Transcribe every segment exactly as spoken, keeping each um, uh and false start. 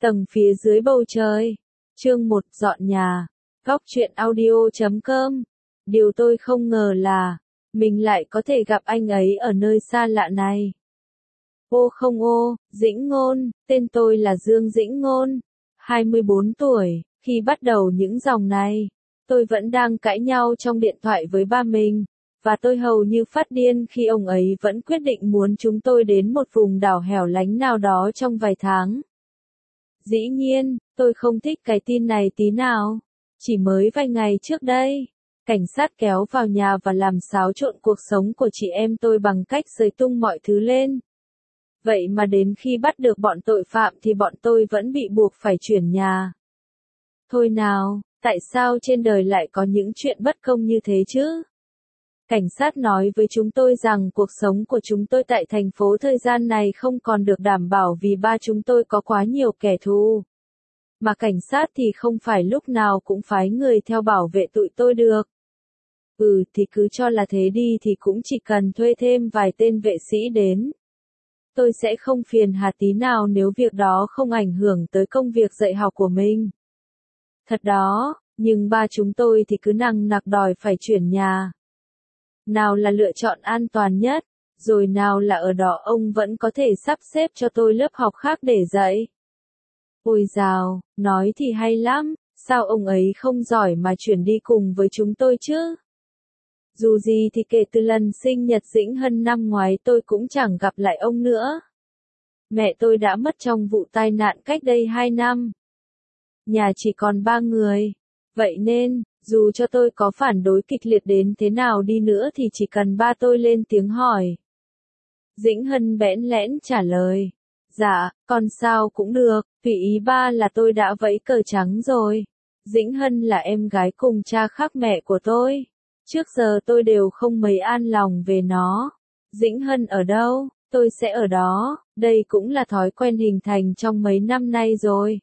Tầng phía dưới bầu trời. Chương một dọn nhà. Góc truyện audio chấm com. Điều tôi không ngờ là, mình lại có thể gặp anh ấy ở nơi xa lạ này. Ô không ô, Dĩnh Ngôn, tên tôi là Dương Dĩnh Ngôn, hai mươi bốn tuổi, khi bắt đầu những dòng này, tôi vẫn đang cãi nhau trong điện thoại với ba mình, và tôi hầu như phát điên khi ông ấy vẫn quyết định muốn chúng tôi đến một vùng đảo hẻo lánh nào đó trong vài tháng. Dĩ nhiên, tôi không thích cái tin này tí nào. Chỉ mới vài ngày trước đây, cảnh sát kéo vào nhà và làm xáo trộn cuộc sống của chị em tôi bằng cách giời tung mọi thứ lên. Vậy mà đến khi bắt được bọn tội phạm thì bọn tôi vẫn bị buộc phải chuyển nhà. Thôi nào, tại sao trên đời lại có những chuyện bất công như thế chứ? Cảnh sát nói với chúng tôi rằng cuộc sống của chúng tôi tại thành phố thời gian này không còn được đảm bảo vì ba chúng tôi có quá nhiều kẻ thù. Mà cảnh sát thì không phải lúc nào cũng phái người theo bảo vệ tụi tôi được. Ừ thì cứ cho là thế đi thì cũng chỉ cần thuê thêm vài tên vệ sĩ đến. Tôi sẽ không phiền hà tí nào nếu việc đó không ảnh hưởng tới công việc dạy học của mình. Thật đó, nhưng ba chúng tôi thì cứ nằng nặc đòi phải chuyển nhà. Nào là lựa chọn an toàn nhất, rồi nào là ở đó ông vẫn có thể sắp xếp cho tôi lớp học khác để dạy. Ôi dào, nói thì hay lắm, sao ông ấy không giỏi mà chuyển đi cùng với chúng tôi chứ? Dù gì thì kể từ lần sinh nhật Dĩnh Hân năm ngoái tôi cũng chẳng gặp lại ông nữa. Mẹ tôi đã mất trong vụ tai nạn cách đây hai năm. Nhà chỉ còn ba người. Vậy nên, dù cho tôi có phản đối kịch liệt đến thế nào đi nữa thì chỉ cần ba tôi lên tiếng hỏi. Dĩnh Hân bẽn lẽn trả lời. Dạ, con sao cũng được, vì ý ba là tôi đã vẫy cờ trắng rồi. Dĩnh Hân là em gái cùng cha khác mẹ của tôi. Trước giờ tôi đều không mấy an lòng về nó. Dĩnh Hân ở đâu, tôi sẽ ở đó, đây cũng là thói quen hình thành trong mấy năm nay rồi.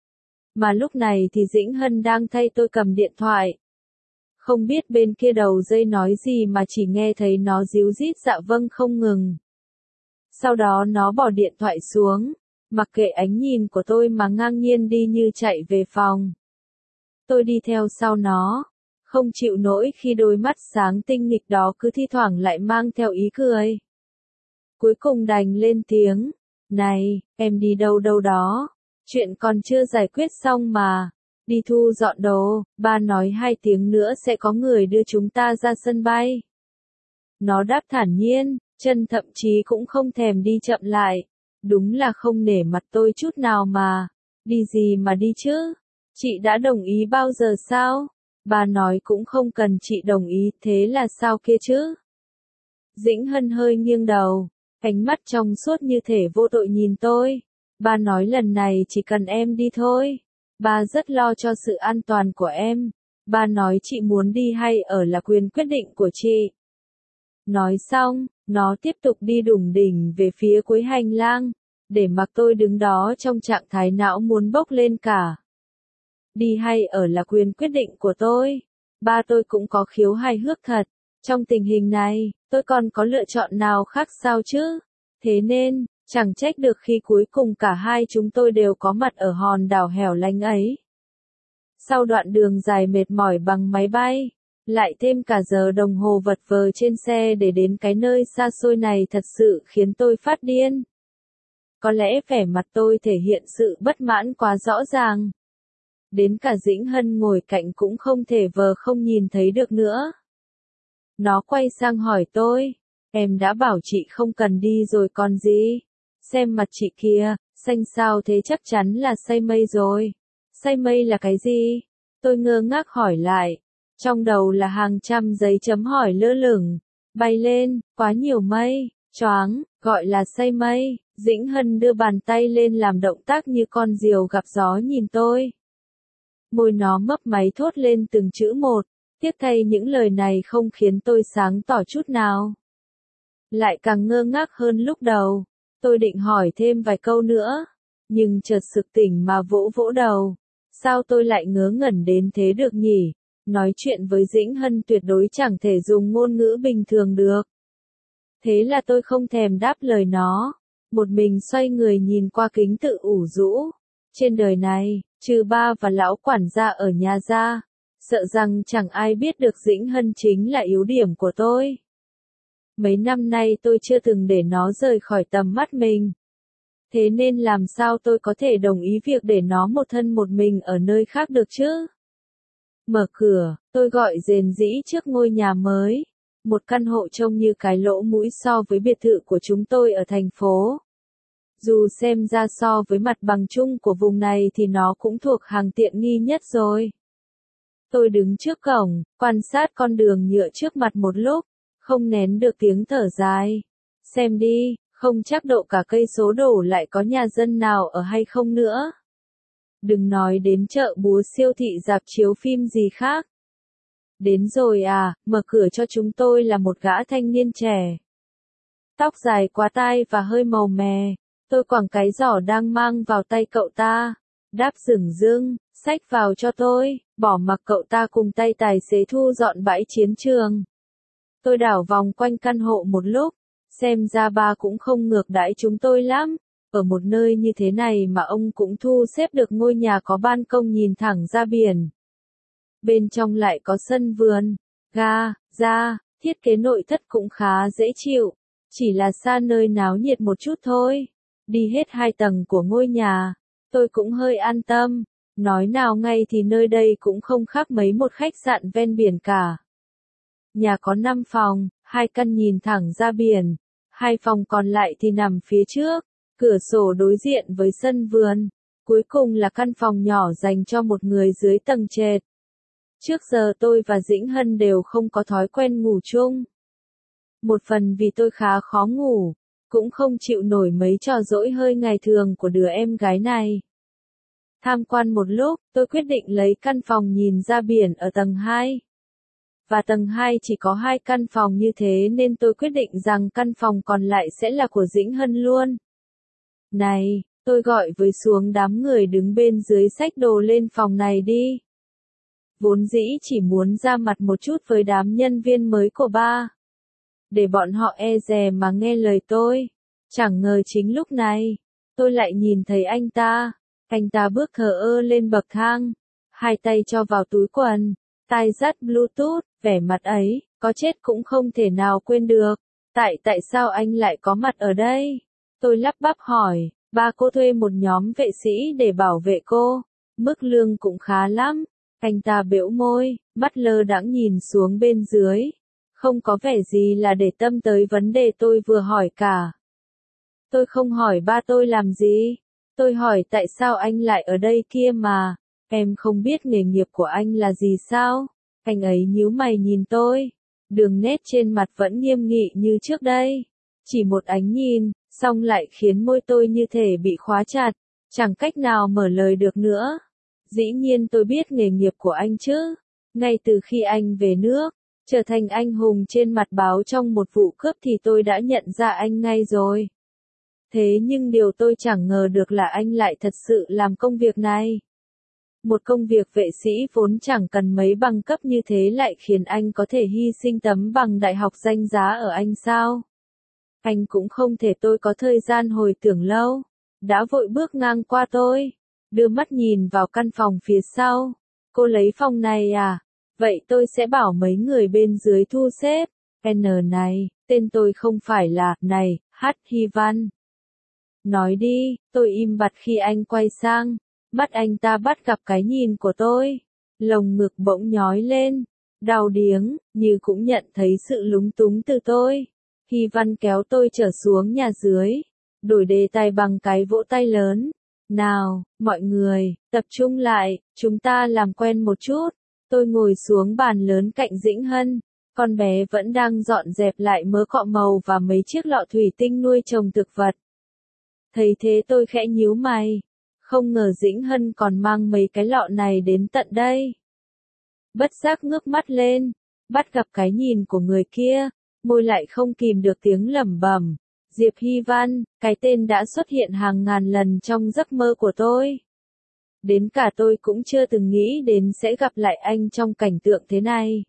Mà lúc này thì Dĩnh Hân đang thay tôi cầm điện thoại. Không biết bên kia đầu dây nói gì mà chỉ nghe thấy nó díu dít dạ vâng không ngừng. Sau đó nó bỏ điện thoại xuống, mặc kệ ánh nhìn của tôi mà ngang nhiên đi như chạy về phòng. Tôi đi theo sau nó, không chịu nổi khi đôi mắt sáng tinh nghịch đó cứ thi thoảng lại mang theo ý cười. Cuối cùng đành lên tiếng, này, em đi đâu đâu đó, chuyện còn chưa giải quyết xong mà, đi thu dọn đồ, ba nói hai tiếng nữa sẽ có người đưa chúng ta ra sân bay. Nó đáp thản nhiên, chân thậm chí cũng không thèm đi chậm lại, đúng là không nể mặt tôi chút nào mà, đi gì mà đi chứ, chị đã đồng ý bao giờ sao? Bà nói cũng không cần chị đồng ý, thế là sao kia chứ? Dĩnh Hân hơi nghiêng đầu, ánh mắt trong suốt như thể vô tội nhìn tôi. Bà nói lần này chỉ cần em đi thôi. Bà rất lo cho sự an toàn của em. Bà nói chị muốn đi hay ở là quyền quyết định của chị. Nói xong, nó tiếp tục đi đủng đỉnh về phía cuối hành lang, để mặc tôi đứng đó trong trạng thái não muốn bốc lên cả. Đi hay ở là quyền quyết định của tôi. Ba tôi cũng có khiếu hài hước thật. Trong tình hình này, tôi còn có lựa chọn nào khác sao chứ? Thế nên, chẳng trách được khi cuối cùng cả hai chúng tôi đều có mặt ở hòn đảo hẻo lánh ấy. Sau đoạn đường dài mệt mỏi bằng máy bay, lại thêm cả giờ đồng hồ vật vờ trên xe để đến cái nơi xa xôi này thật sự khiến tôi phát điên. Có lẽ vẻ mặt tôi thể hiện sự bất mãn quá rõ ràng. Đến cả Dĩnh Hân ngồi cạnh cũng không thể vờ không nhìn thấy được nữa. Nó quay sang hỏi tôi, em đã bảo chị không cần đi rồi còn gì? Xem mặt chị kia, xanh xao thế chắc chắn là say mây rồi. Say mây là cái gì? Tôi ngơ ngác hỏi lại. Trong đầu là hàng trăm giấy chấm hỏi lơ lửng, bay lên, quá nhiều mây, choáng, gọi là say mây. Dĩnh Hân đưa bàn tay lên làm động tác như con diều gặp gió nhìn tôi. Môi nó mấp máy thốt lên từng chữ một, tiếc thay những lời này không khiến tôi sáng tỏ chút nào. Lại càng ngơ ngác hơn lúc đầu, tôi định hỏi thêm vài câu nữa, nhưng chợt sực tỉnh mà vỗ vỗ đầu. Sao tôi lại ngớ ngẩn đến thế được nhỉ? Nói chuyện với Dĩnh Hân tuyệt đối chẳng thể dùng ngôn ngữ bình thường được. Thế là tôi không thèm đáp lời nó, một mình xoay người nhìn qua kính tự ủ rũ. Trên đời này, trừ ba và lão quản gia ở nhà ra, sợ rằng chẳng ai biết được Dĩnh Hân chính là yếu điểm của tôi. Mấy năm nay tôi chưa từng để nó rời khỏi tầm mắt mình. Thế nên làm sao tôi có thể đồng ý việc để nó một thân một mình ở nơi khác được chứ? Mở cửa, tôi gọi rền rĩ trước ngôi nhà mới. Một căn hộ trông như cái lỗ mũi so với biệt thự của chúng tôi ở thành phố. Dù xem ra so với mặt bằng chung của vùng này thì nó cũng thuộc hàng tiện nghi nhất rồi. Tôi đứng trước cổng, quan sát con đường nhựa trước mặt một lúc, không nén được tiếng thở dài. Xem đi, không chắc độ cả cây số đổ lại có nhà dân nào ở hay không nữa. Đừng nói đến chợ búa, siêu thị, rạp chiếu phim gì khác. Đến rồi à, mở cửa cho chúng tôi là một gã thanh niên trẻ. Tóc dài quá tai và hơi màu mè. Tôi quẳng cái giỏ đang mang vào tay cậu ta. Đáp dửng dưng, xách vào cho tôi, bỏ mặc cậu ta cùng tay tài xế thu dọn bãi chiến trường. Tôi đảo vòng quanh căn hộ một lúc, xem ra ba cũng không ngược đãi chúng tôi lắm. Ở một nơi như thế này mà ông cũng thu xếp được ngôi nhà có ban công nhìn thẳng ra biển. Bên trong lại có sân vườn, ga, ra, thiết kế nội thất cũng khá dễ chịu, chỉ là xa nơi náo nhiệt một chút thôi. Đi hết hai tầng của ngôi nhà, tôi cũng hơi an tâm, nói nào ngay thì nơi đây cũng không khác mấy một khách sạn ven biển cả. Nhà có năm phòng, hai căn nhìn thẳng ra biển, hai phòng còn lại thì nằm phía trước, cửa sổ đối diện với sân vườn, cuối cùng là căn phòng nhỏ dành cho một người dưới tầng trệt. Trước giờ tôi và Dĩnh Hân đều không có thói quen ngủ chung. Một phần vì tôi khá khó ngủ, cũng không chịu nổi mấy trò dỗi hơi ngày thường của đứa em gái này. Tham quan một lúc, tôi quyết định lấy căn phòng nhìn ra biển ở tầng hai. Và tầng hai chỉ có hai căn phòng như thế nên tôi quyết định rằng căn phòng còn lại sẽ là của Dĩnh Hân luôn. Này, tôi gọi với xuống đám người đứng bên dưới xách đồ lên phòng này đi. Vốn dĩ chỉ muốn ra mặt một chút với đám nhân viên mới của ba. Để bọn họ e dè mà nghe lời tôi. Chẳng ngờ chính lúc này, tôi lại nhìn thấy anh ta. Anh ta bước thờ ơ lên bậc thang, hai tay cho vào túi quần, tai dắt Bluetooth, vẻ mặt ấy, có chết cũng không thể nào quên được. Tại tại sao anh lại có mặt ở đây? Tôi lắp bắp hỏi, ba cô thuê một nhóm vệ sĩ để bảo vệ cô, mức lương cũng khá lắm. Anh ta bĩu môi, mắt lơ đãng nhìn xuống bên dưới, không có vẻ gì là để tâm tới vấn đề tôi vừa hỏi cả. Tôi không hỏi ba tôi làm gì, tôi hỏi tại sao anh lại ở đây kia mà, em không biết nghề nghiệp của anh là gì sao? Anh ấy nhíu mày nhìn tôi, đường nét trên mặt vẫn nghiêm nghị như trước đây, chỉ một ánh nhìn, xong lại khiến môi tôi như thể bị khóa chặt, chẳng cách nào mở lời được nữa. Dĩ nhiên tôi biết nghề nghiệp của anh chứ, ngay từ khi anh về nước, trở thành anh hùng trên mặt báo trong một vụ cướp thì tôi đã nhận ra anh ngay rồi. Thế nhưng điều tôi chẳng ngờ được là anh lại thật sự làm công việc này. Một công việc vệ sĩ vốn chẳng cần mấy bằng cấp như thế lại khiến anh có thể hy sinh tấm bằng đại học danh giá ở Anh sao? Anh cũng không thể. Tôi có thời gian hồi tưởng lâu, đã vội bước ngang qua tôi, đưa mắt nhìn vào căn phòng phía sau. Cô lấy phòng này à? Vậy tôi sẽ bảo mấy người bên dưới thu xếp. N này, tên tôi không phải là, này, H. Hy Văn. Nói đi, tôi im bặt khi anh quay sang, mắt anh ta bắt gặp cái nhìn của tôi. Lồng ngực bỗng nhói lên, đau điếng, như cũng nhận thấy sự lúng túng từ tôi. Hy Văn kéo tôi trở xuống nhà dưới, đổi đề tài bằng cái vỗ tay lớn. Nào, mọi người, tập trung lại, chúng ta làm quen một chút. Tôi ngồi xuống bàn lớn cạnh Dĩnh Hân, con bé vẫn đang dọn dẹp lại mớ cọ màu và mấy chiếc lọ thủy tinh nuôi trồng thực vật. Thấy thế tôi khẽ nhíu mày, không ngờ Dĩnh Hân còn mang mấy cái lọ này đến tận đây. Bất giác ngước mắt lên, bắt gặp cái nhìn của người kia, môi lại không kìm được tiếng lẩm bẩm. Diệp Hy Văn, cái tên đã xuất hiện hàng ngàn lần trong giấc mơ của tôi. Đến cả tôi cũng chưa từng nghĩ đến sẽ gặp lại anh trong cảnh tượng thế này.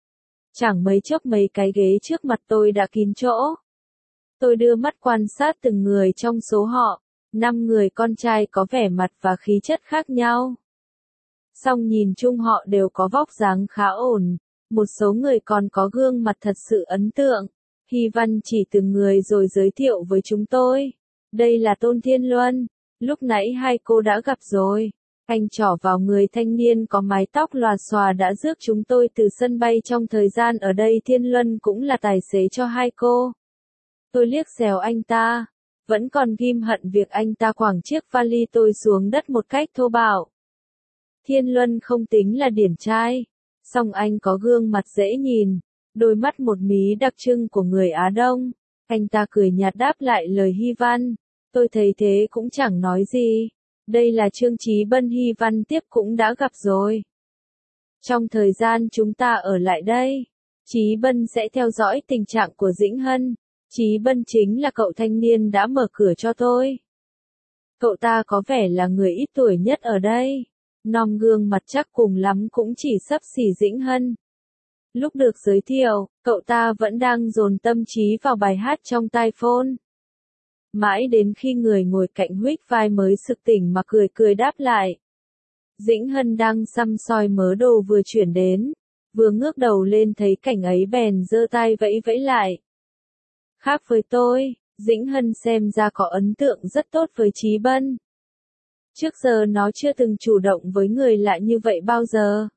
Chẳng mấy chốc mấy cái ghế trước mặt tôi đã kín chỗ. Tôi đưa mắt quan sát từng người trong số họ, Năm người con trai có vẻ mặt và khí chất khác nhau. Song nhìn chung họ đều có vóc dáng khá ổn, một số người còn có gương mặt thật sự ấn tượng. Hy Văn chỉ từng người rồi giới thiệu với chúng tôi. Đây là Tôn Thiên Luân, lúc nãy hai cô đã gặp rồi. Anh trỏ vào người thanh niên có mái tóc lòa xòa đã rước chúng tôi từ sân bay trong thời gian ở đây. Thiên Luân cũng là tài xế cho hai cô. Tôi liếc xéo anh ta, vẫn còn ghim hận việc anh ta quẳng chiếc vali tôi xuống đất một cách thô bạo. Thiên Luân không tính là điển trai, song anh có gương mặt dễ nhìn, đôi mắt một mí đặc trưng của người Á Đông. Anh ta cười nhạt đáp lại lời Hy Văn, tôi thấy thế cũng chẳng nói gì. Đây là Trương Chí Bân. Hy Văn tiếp cũng đã gặp rồi. Trong thời gian chúng ta ở lại đây, Chí Bân sẽ theo dõi tình trạng của Dĩnh Hân. Chí Bân chính là cậu thanh niên đã mở cửa cho tôi. Cậu ta có vẻ là người ít tuổi nhất ở đây. Non gương mặt chắc cùng lắm cũng chỉ xấp xỉ Dĩnh Hân. Lúc được giới thiệu, cậu ta vẫn đang dồn tâm trí vào bài hát trong tai phone. Mãi đến khi người ngồi cạnh huých vai mới sực tỉnh mà cười cười đáp lại. Dĩnh Hân đang săm soi mớ đồ vừa chuyển đến, vừa ngước đầu lên thấy cảnh ấy bèn giơ tay vẫy vẫy lại. Khác với tôi, Dĩnh Hân xem ra có ấn tượng rất tốt với Chí Bân. Trước giờ nó chưa từng chủ động với người lạ như vậy bao giờ.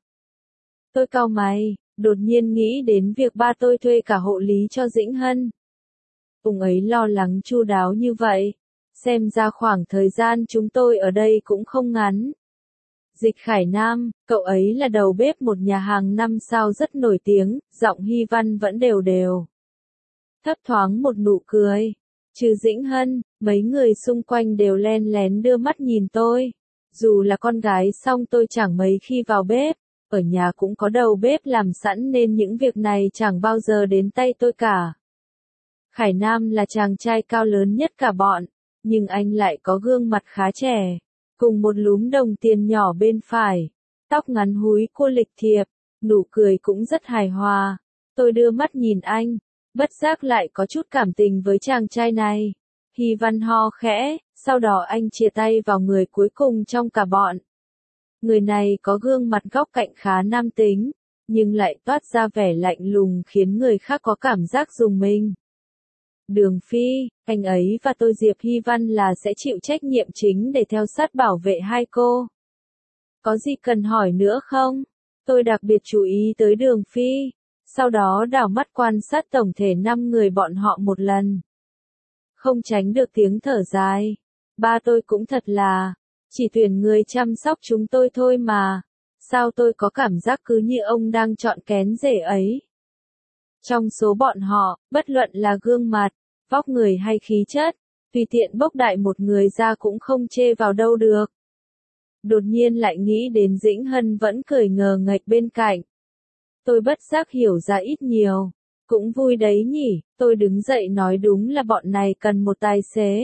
Tôi cau mày, đột nhiên nghĩ đến việc ba tôi thuê cả hộ lý cho Dĩnh Hân. Ông ấy lo lắng chu đáo như vậy, xem ra khoảng thời gian chúng tôi ở đây cũng không ngắn. Dịch Khải Nam, cậu ấy là đầu bếp một nhà hàng năm sao rất nổi tiếng, giọng Hy Văn vẫn đều đều. Thấp thoáng một nụ cười. Trừ Dĩnh Hân, mấy người xung quanh đều len lén đưa mắt nhìn tôi. Dù là con gái song tôi chẳng mấy khi vào bếp, ở nhà cũng có đầu bếp làm sẵn nên những việc này chẳng bao giờ đến tay tôi cả. Khải Nam là chàng trai cao lớn nhất cả bọn, nhưng anh lại có gương mặt khá trẻ, cùng một lúm đồng tiền nhỏ bên phải, tóc ngắn húi cô lịch thiệp, nụ cười cũng rất hài hòa. Tôi đưa mắt nhìn anh, bất giác lại có chút cảm tình với chàng trai này. Hy Văn ho khẽ, sau đó anh chìa tay vào người cuối cùng trong cả bọn. Người này có gương mặt góc cạnh khá nam tính, nhưng lại toát ra vẻ lạnh lùng khiến người khác có cảm giác rùng mình. Đường Phi, anh ấy và tôi Diệp Hy Văn là sẽ chịu trách nhiệm chính để theo sát bảo vệ hai cô. Có gì cần hỏi nữa không? Tôi đặc biệt chú ý tới Đường Phi, sau đó đảo mắt quan sát tổng thể năm người bọn họ một lần. Không tránh được tiếng thở dài. Ba tôi cũng thật là, chỉ tuyển người chăm sóc chúng tôi thôi mà. Sao tôi có cảm giác cứ như ông đang chọn kén rể ấy. Trong số bọn họ, bất luận là gương mặt, vóc người hay khí chất, tùy tiện bốc đại một người ra cũng không chê vào đâu được. Đột nhiên lại nghĩ đến Dĩnh Hân vẫn cười ngờ nghệch bên cạnh. Tôi bất giác hiểu ra ít nhiều. Cũng vui đấy nhỉ, tôi đứng dậy nói đúng là bọn này cần một tài xế.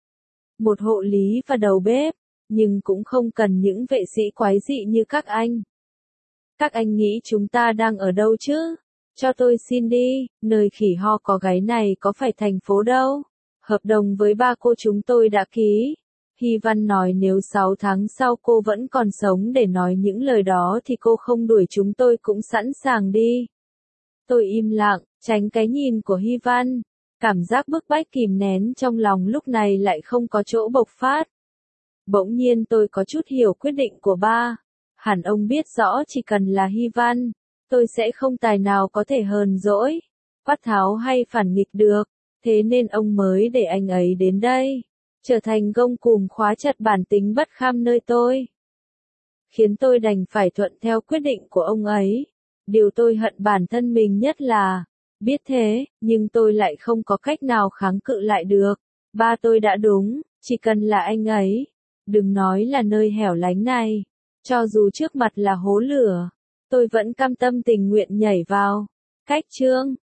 Một hộ lý và đầu bếp, nhưng cũng không cần những vệ sĩ quái dị như các anh. Các anh nghĩ chúng ta đang ở đâu chứ? Cho tôi xin đi, nơi khỉ ho có gáy này có phải thành phố đâu. Hợp đồng với ba cô chúng tôi đã ký. Hy Văn nói nếu sáu tháng sau cô vẫn còn sống để nói những lời đó thì cô không đuổi chúng tôi cũng sẵn sàng đi. Tôi im lặng, tránh cái nhìn của Hy Văn. Cảm giác bức bách kìm nén trong lòng lúc này lại không có chỗ bộc phát. Bỗng nhiên tôi có chút hiểu quyết định của ba. Hẳn ông biết rõ chỉ cần là Hy Văn, tôi sẽ không tài nào có thể hờn dỗi, quát tháo hay phản nghịch được. Thế nên ông mới để anh ấy đến đây, trở thành gông cùm khóa chặt bản tính bất kham nơi tôi. Khiến tôi đành phải thuận theo quyết định của ông ấy. Điều tôi hận bản thân mình nhất là, biết thế, nhưng tôi lại không có cách nào kháng cự lại được. Ba tôi đã đúng, chỉ cần là anh ấy. Đừng nói là nơi hẻo lánh này. Cho dù trước mặt là hố lửa, tôi vẫn cam tâm tình nguyện nhảy vào. Cách chương